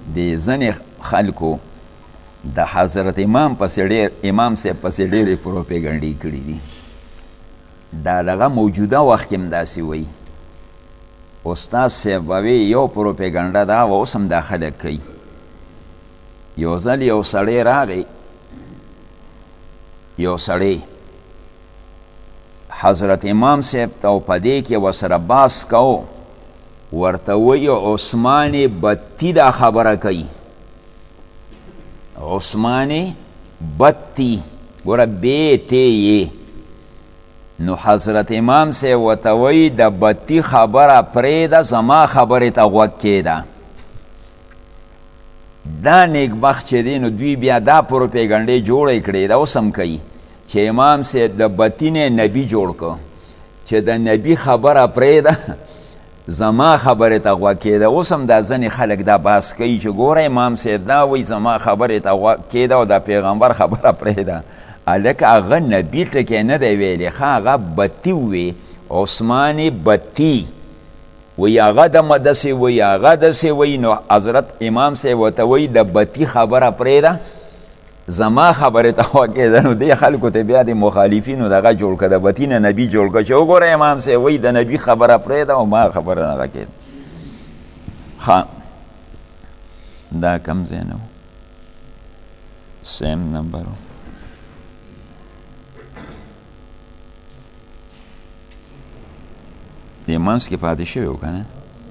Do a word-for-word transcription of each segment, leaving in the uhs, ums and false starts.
د ځنې خلکو د حضرت امام پسې ډېر امام صاحب پسې ډېرې پروپیګنډې کړي دي. دا دغه موجوده وخت کې هم داسې وایي. استاد صاحب به وایي یو پروپیګنډه دا وه، اوس هم دا خلک کوي. یو ځل یو سړی راغی، یو سړی حضرت امام صاحب ته او په دې کې ورسره باس کو، ورته وایي عثمان بطي دا خبره کوي. عثمان بطي ګوره بې تی یې. نو حضرت امام صاحب ورته وایي د بطي خبره پرېږده، زما خبرې ته غوږ کېږده. دا نیکبخت چې دی نو دوی بیا دا پروپیګنډې جوړې کړې، دا اوس هم کوي چې امام صاحب د بطي نه نبي جوړ کړ، چې د نبي خبره پرېږده زما خبرې ته غوږ کېږده. اوس هم دا ځینې خلک دا بحث کوي چې ګوره امام صاحب دا وایي زما خبرې ته غوږ کېږده او د پیغمبر خبره پرېږده. هلکه هغه نبي ټکی نه دی ویلی، ښه هغه بطي ووی، عثمان بطي وی هغه دمه داسې وی هغه داسې وی. نو حضرت امام صاحب ورته وایي د بطي خبره پرېږده زما خبرې ته غوږ کېږده. نو دې خلکو ته بیا د مخالفینو دغه جوړ کړه، د بطي نه نبي جوړ کړه چې وګوره امام صاحب وایي د نبي خبره پرېږده او ما خبره هغه کېده. ښه دا کم ځای نه و، سیم نمبر و. د منځ کې پاتې شوی و که نه؟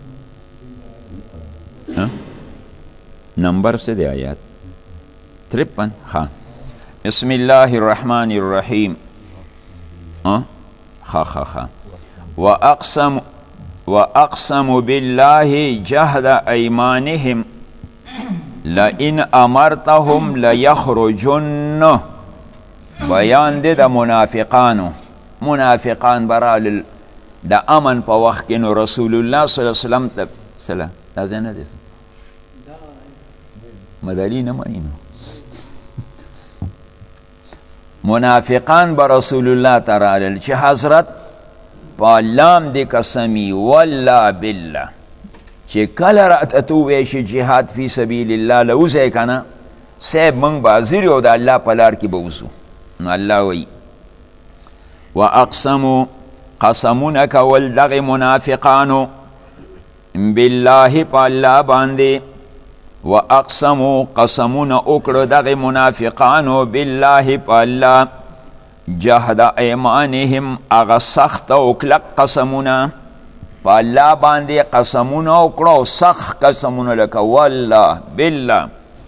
نمبر څه دی آیات؟ ترپن. ها بسم الله الرحمن الرحیم. ها ها ها ها واقسم واقسم بالله جهد ایمانهم لئن امرتهم لیخرجن. بیان دی د منافقانو. منافقان برال د امن په وخت کې نو رسول الله صلی الله علیه وسلم ته سلام دا ځای نه دی مدلی نه مني. نو منافقان به رسول الله ته رالل چې حضرت په الله م دې قسمي والله بالله چې کله راته ته ووایې چې جهاد فی سبیل الله له وځئ که نه صاحب موږ به حاضر یو د الله په لار کې به وځو. نو الله وایي واقسمو قسمونه کول دغې منافقانو بالله په الله باندې. واقسمو قسمونه وکړه دغې منافقانو بالله په الله جهد ایمانهم هغه سخت او کلک قسمونه په الله باندې قسمونه وکړه او سخت قسمونه لکه والله بالله.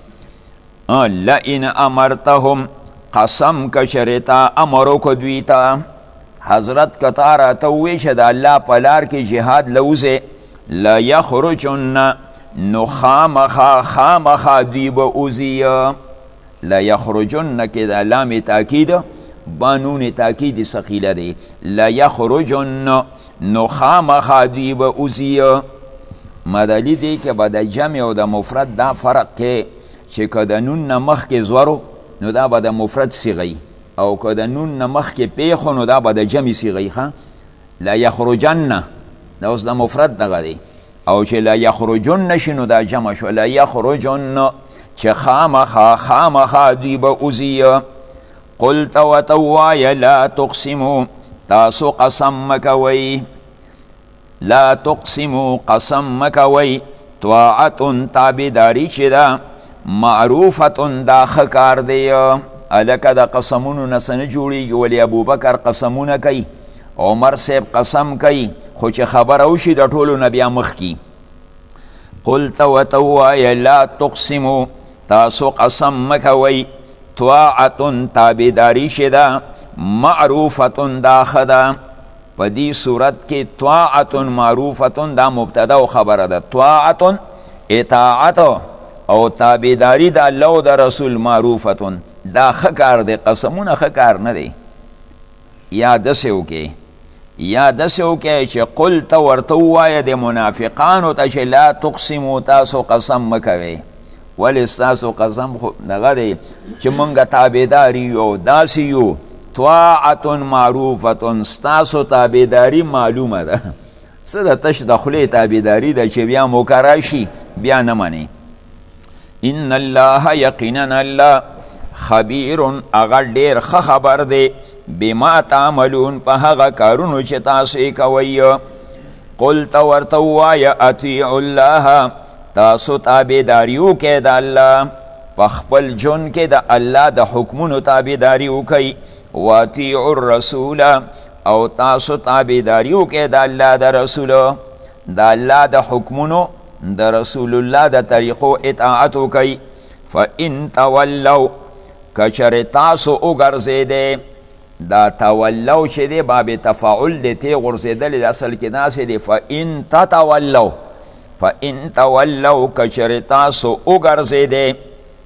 لئن امرتهم قسم که چېرې امر وکړه دوی ته حضرت کتا راته ووایي چې د الله په لار کې جهاد له وځې لیخرجن نو خامخا خامخا دوی به وځي. لیخرجن کې د لام تاکید بانون تاکید ثقیله دی. لیخرجن نو خامخا دوی به وځي. مدلی دی که به د جمع او د مفرد دا فرق کې چې که د نون نه مخکې زورو نو دا به د مفرد صیغه او که د نون نه مخکې پیښو نو دا به د جمع صیغه ښه. لیخرجن دا اوس د مفرد دغه دی، او چې لیخرجن شي نو دا جمع شو. لیخرجن چې خامخا خامخا دوی به وځي. قلت ورته ووایه لا تقسمو تاسو قسم مه کوئ. لا تقسمو قسم مه کوئ. طاعة تابعداري چې ده معروفة دا ښه کار دی. الکه د قسمونو نه څه نه جوړېږي. ولی ابوبکر قسمونه کوي، عمر صاحب قسم کوي، خو چې خبره وشي د ټولو نه بیا مخکي. قلت ورته ووایه لا تقسمو تاسو قسم مه کوئ. طاعة تابعداري چې ده معروفة دا ښه ده. په دې صورت کې طاعة معروفة دا مبتدا او خبره ده. طاعة اطاعت او تابعداري د الله او د رسول معروفة دا ښه کار دی. قسمونه ښه کار نه دی. یا داسې وکړئ یا داسې وکړئ چې قلت ورته ووایه د منافقانو ته چې لا تقسمو تاسو قسم مه کوئ. ولې ستاسو قسم خو دغه دی چې مونږ تابعدار یو، داسې یو. طاعة معروفة ستاسو تابعداري معلومه ده. څه د تش د خولې تابعداري ده چې بیا مکرر شي بیا نه منئ. ان الله یقینا الله خبیر اگر ډیر ښه خبر دی بما تعملون په هغه کارونو چې تاسو یې کوئ. قل ته ورته ووایه اطیعوا الله تاسو تابعداري وکئ د الله په خپل ژوند کې د الله د حکمونو تابعداري وکئ. واطیعوا الرسول او تاسو تابعداري وکئ د الله د رسولو د الله د حکمونو د رسول الله د طریقو اطاعت وکئ. فان تولوا کچر تاسو وګرځېدئ دا تولو چې دی باب تفاعل دی تی غرزیدل دی اصل کې داسې دی. فان تتولو فان تولو کچر تاسو وګرځېدئ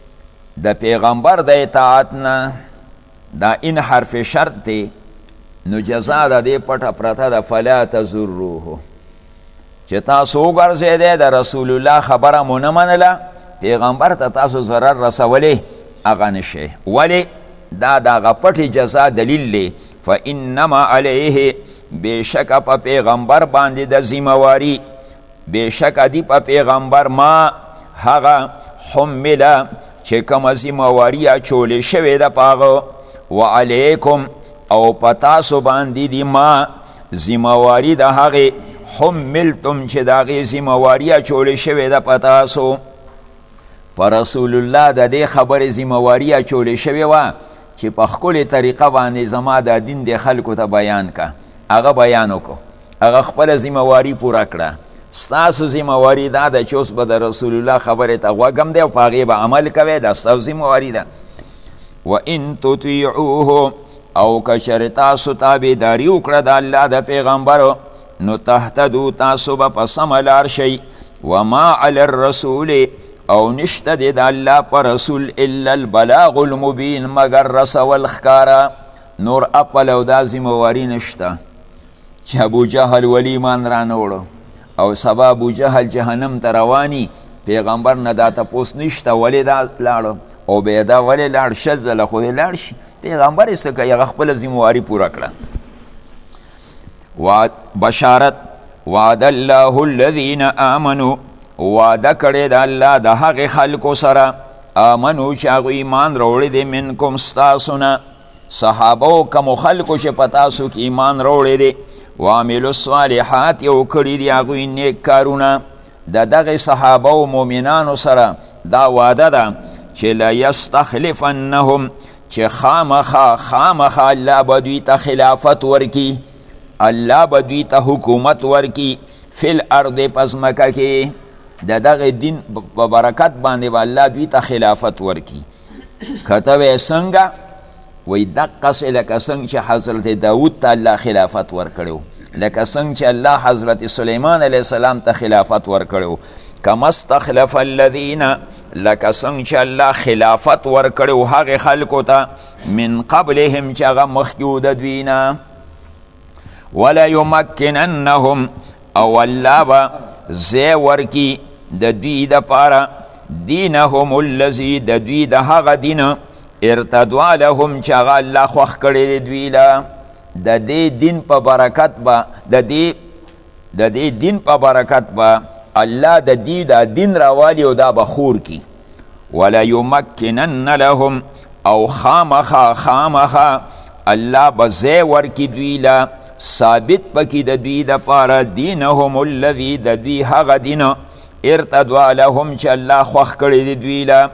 د پیغمبر د اطاعت نه دا ان حرف شرط دی نو جزا د دې پټه پرته ده فلا تضروه چې تاسو وګرځېدئ د رسول الله خبره مو نه منله پیغمبر ته تاسو ضرر رسولی هغه نشئ. ولې دا دغه پټې جزا دلیل دی. فانما علیه بېشکه په پیغمبر باندې د ذمهواري بېشکه دی په پیغمبر ما هغه حمله چې کومه ذمهواري اچولې شوې ده په هغه وعلیکم او په تاسو باندې دی ما ذمهواري د هغې حملتم چې د هغې ذمهواري اچولې شوې ده په تاسو. په رسول الله د دې خبرې ذمهواري اچولې شوې وه چې په ښکلې طریقه باندې زما د دین د خلکو ته بیان که هغه بیان وکړو هغه خپله ذمهواري پوره کړه. ستاسو ذمهواري دا ده چې اوس به د رسول الله خبرې ته غوږ هم دی او په هغې به عمل کوئ دا ستاسو ذمهواري ده. وان تطیعوه او که چېرې تاسو تابعداري وکړه د الله د پیغمبرو نو تهتدو تاسو به په سمه لار شئ. وما علی الرسول او نشته دی د الله په رسول الا البلاغ المبین مگر رسول ښکاره نور اپل او دا ذمهواري نشته چې ابو جهل ولی ایمان رانه وړو او سبا ابو جهل جهنم ته رواني پیغمبر نه دا تپوس نشته ولې دا لاړو او بیا دا ولې لاړ شل ځله خو دې لاړ شي پیغمبر یې څه کوي هغه خپله ذمهواري پوره کړه. بشارت وعد الله الذین آمنوا وعده کړی د الله د هغې خلکو سره آمنو چې هغوی ایمان راوړی دی منکم ستاسو نه صحابه و کمو خلکو چې په تاسو کې ایمان راوړی دی وعملو الصالحات یو کړي دي هغوی نیک کارونه د دغې صحابه و مؤمنانو سره دا وعده ده چې لیستخلفنهم چې خامخا خامخا الله به دوی ته خلافت ورکي الله به دوی ته حکومت ورکي فی الارض په ځمکه کې د دغه دین په برکت باندې به الله دوی ته خلافت ورکي. کته وی څنګه وی دقسې لکه څنګه چې حضرت داود ته الله خلافت ورکړی لکه څنګه چې الله حضرت سلیمان علیه السلام ته خلافت ورکړی کما استخلف الذین لکه څنګه چې الله خلافت ورکړی هغې خلکو ته من قبلهم چې هغه مخکې و د دوی نه وليمکننهم او الله به ځای ورکي د دوی دپاره دینهم الذي د دوی د هغه دین ارتدوا لهم چې هغه الله خوښ کړی دی دوی له د دې دین په برکت به د دې د دې دین په برکت به الله د دوی د دین راوالي او دا به خور کی. وليمکنن لهم او خامخا خامخا الله به ځای ورکي دوی له ثابت پکی د دوی دپاره دینهم الذي د دوی هغه دین ارتدوا لهم چې الله خوښ کړی دی دوی له.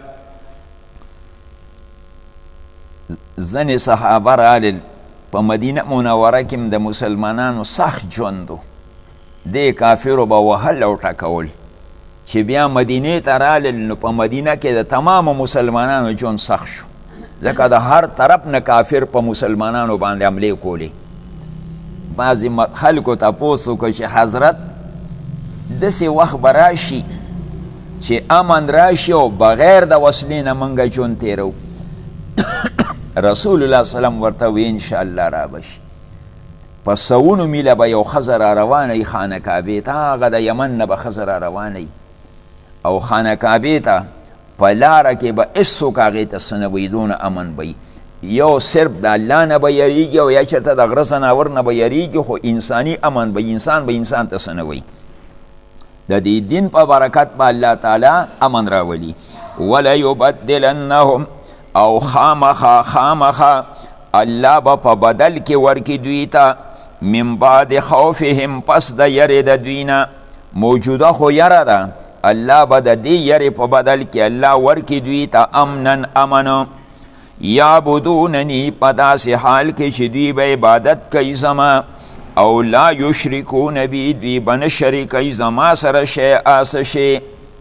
ځینې صحابه رالل په مدینه منوره کې د مسلمانانو سخت ژوند و دې کافرو به وهل او ټکول چې بیا مدینې ته رالل نو په مدینه کې د تمامو مسلمانانو ژوند سخت شو ځکه د هر طرف نه کافر په مسلمانانو باندې حملې کولې. بعضې خلکو تپوس وکړه چې حضرت داسې وخت به راشي چې امن راشي او بغیر د وسلې نه موږ ژوند تیرو. رسول الله سلام ورته وی انشاءالله را بشي په سوونو میله به یو ښځه را روانه خانه کعبې ته هغه د یمن نه به ښځه را روانه او خانه کعبې ته په لاره کې به هېڅوک هغې ته څه نه وی دونه امن به یو صرف د الله نه به یریږي او یا چېرته د غره ځناور نه به یریږي خو انساني امن به انسان به انسان ته څه نه وی. د دې دین په برکت به الله تعالی امن راولي. وليبدلنهم او خامخا خامخا الله به په بدل کې ورکي دوی ته من بعد خوفهم پس د یری د دوی نه موجوده خو یره ده الله به د دې یری په بدل کې الله ورکي دوی ته امنا امن یعبدونني په داسې حال کې چې دوی به عبادت کوي زما او لا یشرکون بی دوی به نه شریکوي زما سره شیئا څه شی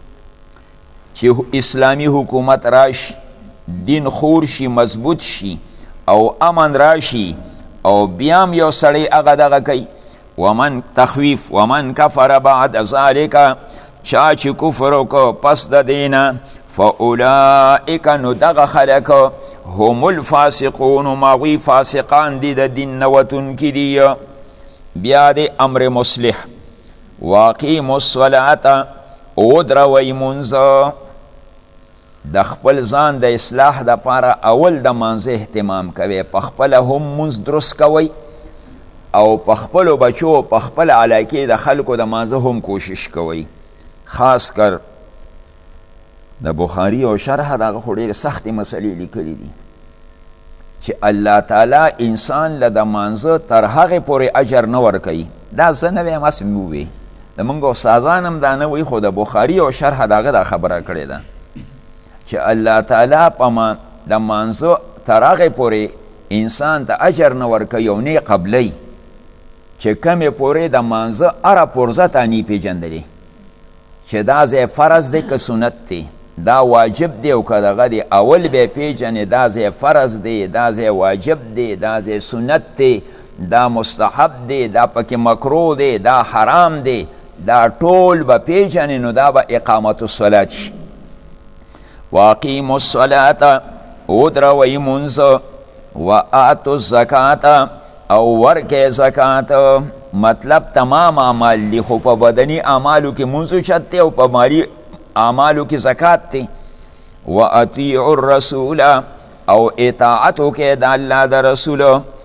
چې اسلامی حکومت راشي دین خور شي مضبوط شي او امن راشي او بیام یو سړی هغه دغه کوي ومن تخویف ومن کفر بعد ذلک چا چې کفر وکړو پس د دینه فاولئک نو دغه خلک هم الفاسقون ماغوی فاسقان دي د دین نه وتونکي دي بیا د امر مصلح واقیموا الصلاة ودروئ منځ د خپل ځان د اصلاح دپاره اول د مانځه اهتمام کوي په خپله هم مونځ درست کوئ او په خپلو بچو په خپل علاقې د خلکو د مانځه هم کوشش کوئ خاص کر د بخاري او شرح دغه خو ډېرې سختې مسلې لیکلي دي چې الله تعالی انسان له د مانځه تر هغې پورې اجر نه ورکوي دا زه نه ویم هسې مې ووی د موږ استادان هم دا نه وایي خو د بخاري او شرح دغه دا خبره کړې ده چې الله تعالی په ما د مانځه تر هغې پورې انسان ته اجر نه ورکوي او نه یې قبلی چې کمې پورې د مانځه هره پرزه ته نه پېژندلې چې دا ځای فرض دی که سنت دی دا واجب دی او که دغه دی اول به پیژنې دا ځای فرض دی دا ځای واجب دی دا ځای سنت دی دا مستحب دی دا پکې مکروه دی دا حرام دی دا ټول به پیژنې نو دا به اقامت الصلات شي واقیموا الصلاة ودروئ منځ وآتوا الزکاة او ورکې زکات مطلب تمام اعمال دی خو په بدني اعمالو کې منځ شت دی او په مالي اعمالو کې زکات دی واطیعوا الرسول او اطاعت وکړئ د الله د رسول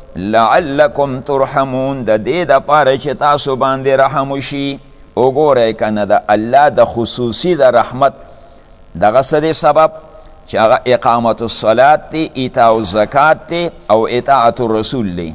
لعلکم ترحمون د دې دپاره چې تاسو باندې رحم وشي وګورئ که نه د الله د خصوصي د رحمت دغه څه دی سبب چې هغه اقامت الصلات دی ایتاء الزکات دی او اطاعت الرسول دی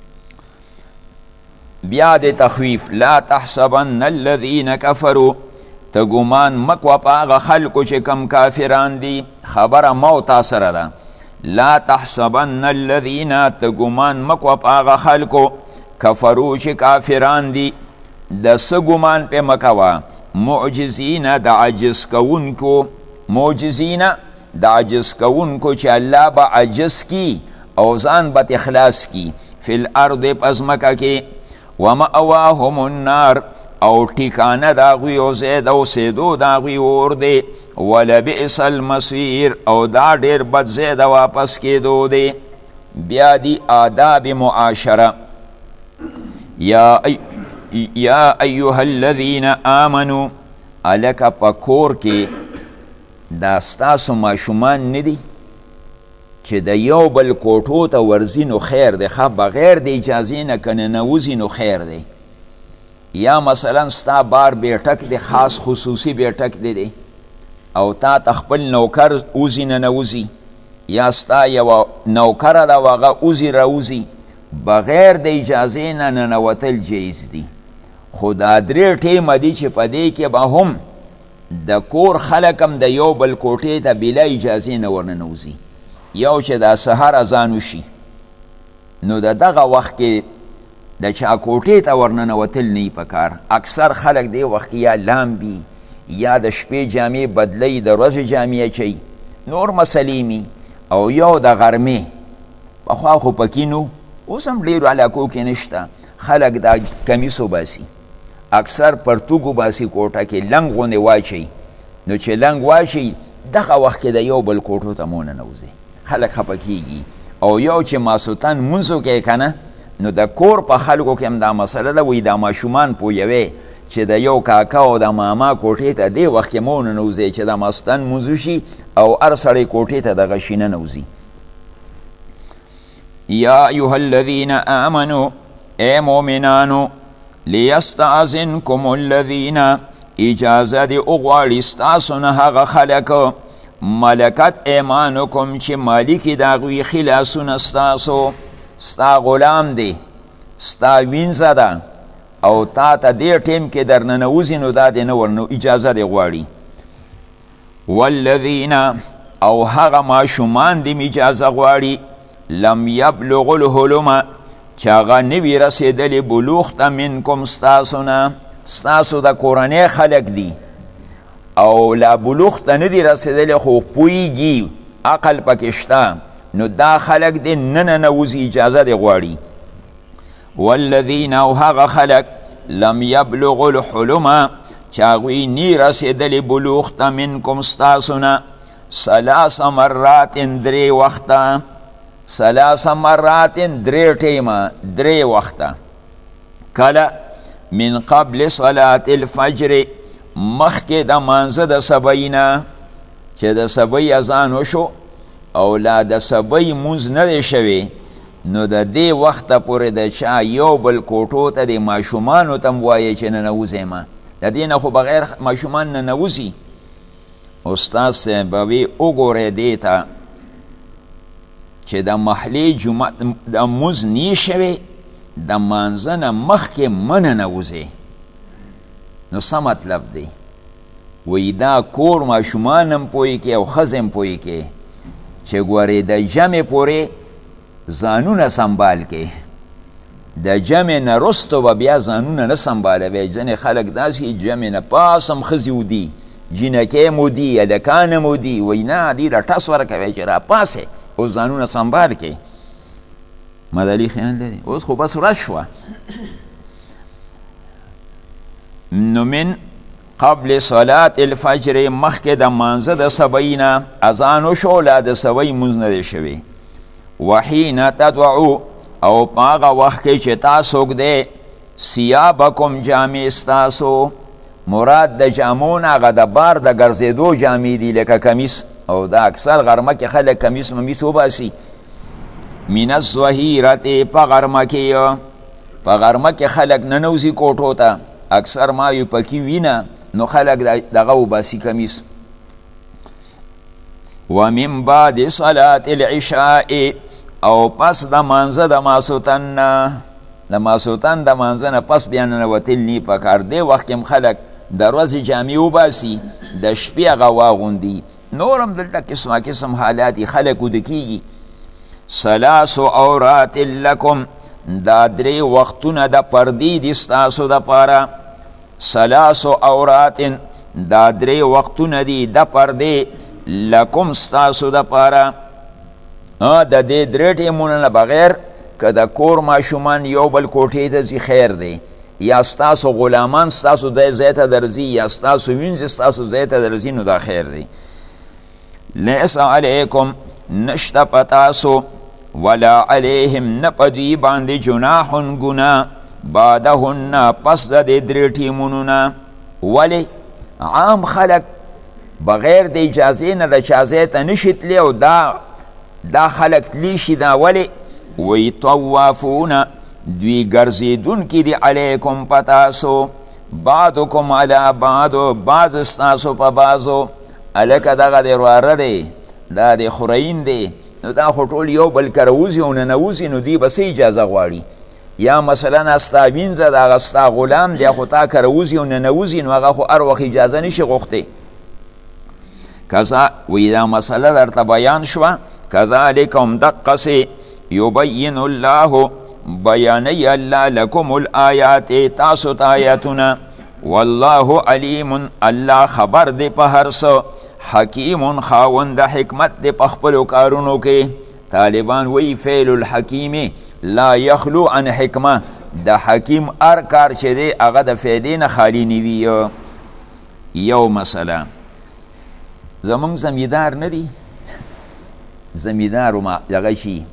بیا د تخویف لا تحسبن الذین کفروا ته ګمان مکوه په هغه خلکو چې کم کافران دي خبره مو تا سره ده لا تحسبن الذین ته ګمان مکوه په هغه خلکو کفرو چې کافران دي د څه ګمان پې مکوه معجزین د عجز کوونکو معجزین د عجز کوونکو چې الله به عجز کی او ځان به اخلاص کی فی الارض په ځمکه کې ومأواهم النار او ټیکانه د هغوی او ځای د اوسېدو د هغوی اور دی ولبئس المصیر او دا ډېر بد ځای د واپس کېدو دی بیا دی آداب معاشره یا یا ایها الذین آمنو الکه په کور کې دا ستاسو ماشومان نه دي چې د یو بل کوټو ته ورځي نو خیر دی ښه بغیر د اجازې نه که ننوځي نو خیر دی یا مثلا ستا بار بیټک دی خاص خصوصي بیټک دی دی او تا ته خپل نوکر اوځي ننوځي یا ستا یوه نوکره ده و هغه اوځي راوځي بغیر د اجازې نه ننوتل جایز دی خو دا درې ټیمه دي چې په دې کې به هم د کور خلک هم د یو بل کوټې ته بلا اجازې نه ورننوځي یو چې دا سهار اذان وشي نو د دغه وخت کې د چا کوټې ته ورننوتل نه په کار اکثر خلک دی وخت کې یا لامبي یا د شپې جامې بدلی د ورځې جامې اچوي نور مسلې مي او یو د غرمې پخوا خو پکې نو اوس هم ډېرو علاقو کې نشته خلک دا کمیس وباسي اکثر پرتوګ وباسي کوټه کې لنګ غوندې واچوي نو چې لنګ واچوي دغه وخت کې د یو بل کوټو ته مو ننوځي خلک خفه کېږي او یو چې ماسوتن مونځ وکړي که نه نو د کور په خلکو کې هم دا مسله ده وایي دا ماشومان پوهوي چې د یو کاکا او د ماما کوټې ته دې وخت کې مو ننوځي چې د ماسوتن مونځ وشي او هر سړی کوټې ته دغه شي ننوځي یا ایها الذین آمنوا ای مؤمنانو لیستأذنکم الذین اجازه دی اغواړي ستاسو نه هغه خلک ملکت ایمانکم چې مالکی د هغوی خلاصونه ستاسو، ستا غلام دی، ستا وینځه ده او تا ته دې ټیم کې در ننوځي نو دا دې نه ورنو اجازه دې غواړي. والذین او هغه ماشومان دې اجازه غواړي لم یبلغوا الحلم چې هغه نه وي رسېدلي بلوغ ته منکم ستاسو نه، ستاسو د کورنۍ خلک دي او لا بلوغ ته نه دي رسېدلي خو پوهېږي عقل پکې شته، نو دا خلک دې نه ننوځي اجازه دې غواړي. والذین او هغه خلک لم یبلغوا الحلم چې هغوی نی رسېدلي بلوغ ته منکم ستاسو نه ثلاث مرات درې وخته، ثلاث مرات درې ټیمه درې وخته. کله من قبل صلاة الفجر مخکې د مانځه د سبی نه، چې د سبی اذان وشو او لا د سبی مونځ نه دی شوی نو د دې وخته پورې د چا یو بل کوټو ته د ماشومانو ته م وایې چې ننوځئ ما، د دې نه خو بغیر ماشومان ننوځي. استاد صاحب به وي وګورئ دې ته چې د محلې جمعه د مونځ نی شوی د مانځه نه مخکې مه ننوځئ. نو څه مطلب دی؟ وی دا کور ماشومان هم پوهې کې او ښځې هم پوهې کې چې ګورې د جمع پورې ځانونه سنبال کې، د جمع نه رستو به بیا ځانونه نه سنبالوي. ځینې خلک داسې جمع نه پاس هم ښځې ودي، جینکې مو دي، هلکان مو دي، وایي نه دې را ټس ورکوي چې را پاسې اوس ځانونه سنبال کې. مدلي خیال لري اوس خو بس ورځ شوه. نو من قبل صلاة الفجر مخکې د مانځه د سبی نه اذان وشو لا د سبی مونځ نه دی شوی. وحین تدعو او په هغه وخت کې چې تاسو ږدئ ثیابکم جامې ستاسو، مراد د جامو نه هغه د بار د ګرځېدو جامې دي لکه کمیس، او دا اکثر غرمه کې خلک کمیس ممیس وباسي. من الظهیرة په غرمه کې، په غرمه کې خلک ننوځي کوټو ته، اکثر ما یو پکې وینه نو خلک دغه وباسي کمیس. ومن بعد صلاة العشاء او پس د مانځه د ماسوتن نه، د ماسوتن د مانځه نه پس بیا ننوتل نی پکار. دې وخت کې خلک د ورځې جامې وباسي، د شپې هغه واغوندي. نور هم دلته قسمه قسم حالات خلک وده کېږي. ثلاث عورات لکم دا درې وختونه د پردې دي ستاسو دپاره. ثلاث عورات دا درې وختونه دي د پردې لکم ستاسو دپاره. د دې درې ټیمونه نه بغیر که د کور ماشومان یو بل کوټې ته ځي خیر دی، یا ستاسو غلامان ستاسو د ځای ته درځي، یا ستاسو وینځې ستاسو ځای ته درځي، نو دا خیر دی. لیس علیکم نشته په تاسو ولا علیهم نه په دوی باندې جناح ګناه بعدهن پس د دې درې ټیمونو نه. ولې عام خلک بغیر د اجازې نه د چا ځای ته نشي تللی او دا دا خلک تلی شي. دا ولې وی طوافون دوی ګرځېدونکي دي علیکم په تاسو، بعضکم علی بعضو بعض ستاسو په بعضو. هلکه دغه دی رواره دی، دا دی خورین دی، نو دا خو ټول یو بل کره وځي او ننوځي، نو دوی به څه اجازه غواړي؟ یا مثلا ستا وینځه د هغه ستا غلام دی خو تا کره وځي او ننوځي، نو هغه خو هر وخت اجازه نشي غوښتی. کذا وی دا مسله درته بیان شوه. کذلک هم دقسې یبین الله بیانی الله لکم الآیات تاسو ته آیاتونه. والله علیم الله خبر دی په هر څه، حکیم خاوند حکمت دی په خپلو کارونو کې. طالبان وی فعل الحکیم لا یخلو عن حکمه، د حکیم هر کار چې دی هغه د فایدې نه خالی نه وي. یو مسله زمونږ زمیدار نه دی، زمیدار ما دغه شي،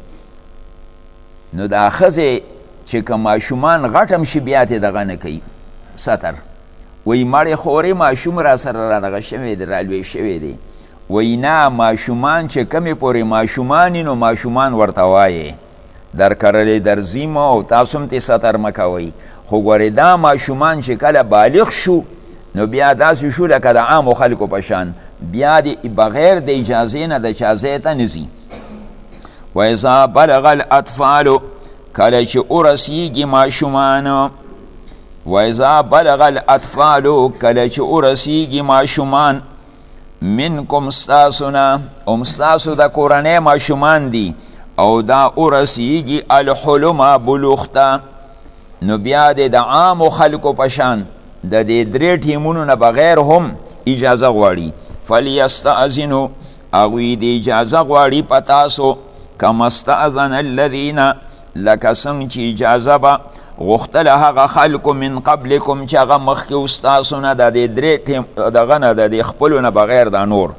نو دا ښځې چې که ماشومان غټم شي بیا تې دغه نه کوي ستر. وی مړې خورې ماشوم را سره را دغه شوی دی، را لوی شوی دی. وی نه ماشومان چې کمې پورې ماشومان نو ماشومان ورته وایې در کرلې درځیم او تاسو هم تې ستر مه کوئ. خو ګورې دا ماشومان چې کله بالغ شو نو بیا داسې شو لکه د عامو خلکو په شان بیا د بغیر د اجازې نه د چا ځای ته نه ځي. وإذا بلغ الاطفال کله چې ورسیږي ماشومان وإذا بلغ الاطفال کله چې ورسیږي ماشومان منکم ستاسونا ام ستاسو د کورنۍ ماشومان دي او دا ورسیږي الحلم بلوغ ته نو بیا د عامو خلکو په شان د دې درې ټیمونو نه بغیر هم اجازه غواړي. فلیستأذنوا هغوی د اجازه غواړي په تاسو کما استأذن الذین لکه څنګه چې اجازه به غوښتله هغه خلکو من قبلکم چې هغه مخکې و ستاسو نه د دې درې ټیم دغه نه د دې خپلو نه بغیر دا نور.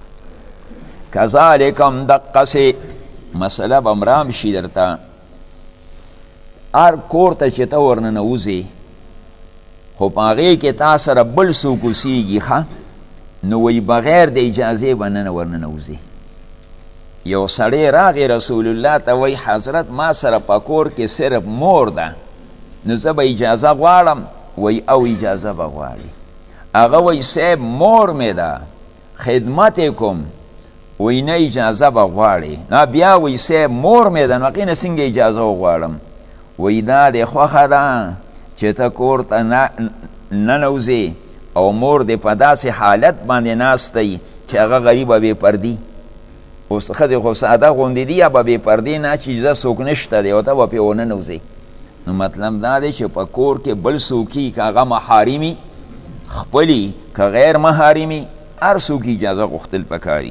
کذلک هم دقسې مسله به مرام شي درته هر کور ته چې ته ورننوځې خو په هغې کې تا سره بل څوک اوسېږي ښه نو وی بغیر د اجازې به نه ورننوځې. یو سړی راغی رسول الله ته وی حضرت ما سره په کور کې صرف مور ده نو زه به اجازه غواړم وی او اجازه به غواړي. هغه وی صاحب مور مې ده خدمت یې کوم وی نه اجازه به غواړي. نه بیا وی صاحب مور مې ده نو هغې نه څنګه اجازه وغواړم. وی دا دې خوښه ده چې ته کور ته ننوځې او مور دې په داسې حالت باندې ناستی چې هغه غریبه بې پردي اوس ښځې خو ساده غوندې دي یا به بې پردې نه چې زه څوک نشته دی او ته به پرې وننوځې. نو مطلب دا دی چې په کور کې بل څوک وي که هغه محارمي خپلي که غیر محارمي هر څوک اجازه غوښتل پکاري.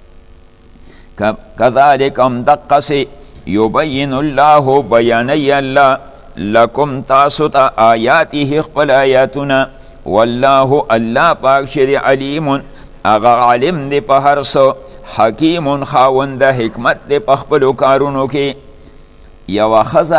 کذلک هم دقسې یبین الله بیانوي الله لکم تاسو ته آیاته خپل آیاتونه والله الله پاک چې دی علیم هغه عالم دی په هر څه حکیم خاوند حکمت دی په خپلو کارونو کې. یوه ښځه